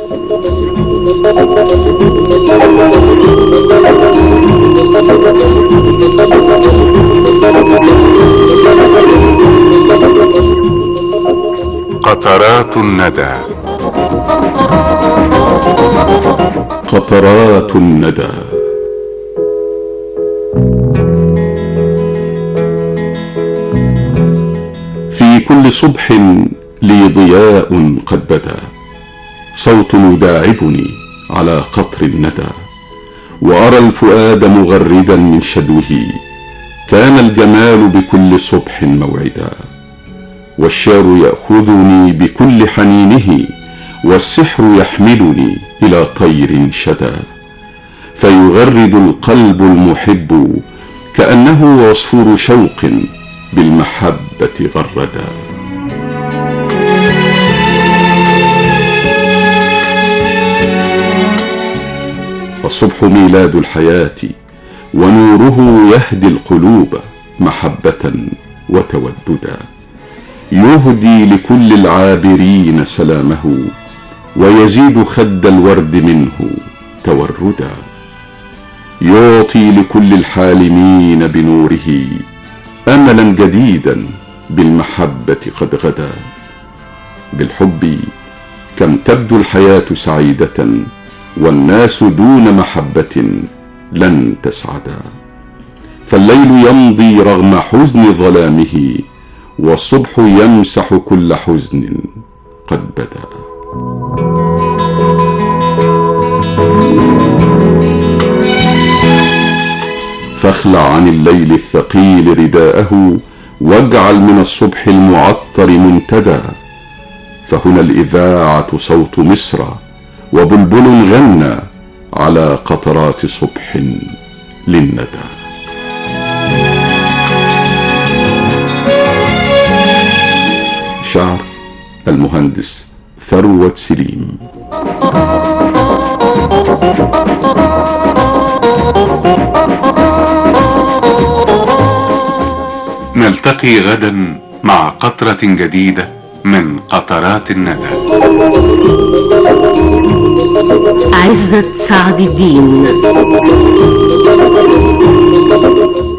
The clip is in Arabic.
قطرات الندى. قطرات الندى. في كل صبح لي ضياء قد بدا، صوت يداعبني على قطر الندى، وأرى الفؤاد مغردا من شدوه، كان الجمال بكل صبح موعدا، والشعر يأخذني بكل حنينه، والسحر يحملني إلى طير شدا، فيغرد القلب المحب كأنه عصفور شوق بالمحبة غردا. الصبح ميلاد الحياة، ونوره يهدي القلوب محبة وتوددا، يهدي لكل العابرين سلامه، ويزيد خد الورد منه توردا، يعطي لكل الحالمين بنوره أملا جديدا بالمحبة قد غدا. بالحب كم تبدو الحياة سعيدة، والناس دون محبة لن تسعدا، فالليل يمضي رغم حزن ظلامه، والصبح يمسح كل حزن قد بدا. فاخلع عن الليل الثقيل رداءه، واجعل من الصبح المعطر منتدى، فهنا الإذاعة صوت مصر، وبلبل غنى على قطرات صبح للندى. شعر المهندس ثروت سليم. نلتقي غدا مع قطرة جديدة من قطرات الندى. عزت سعد الدين.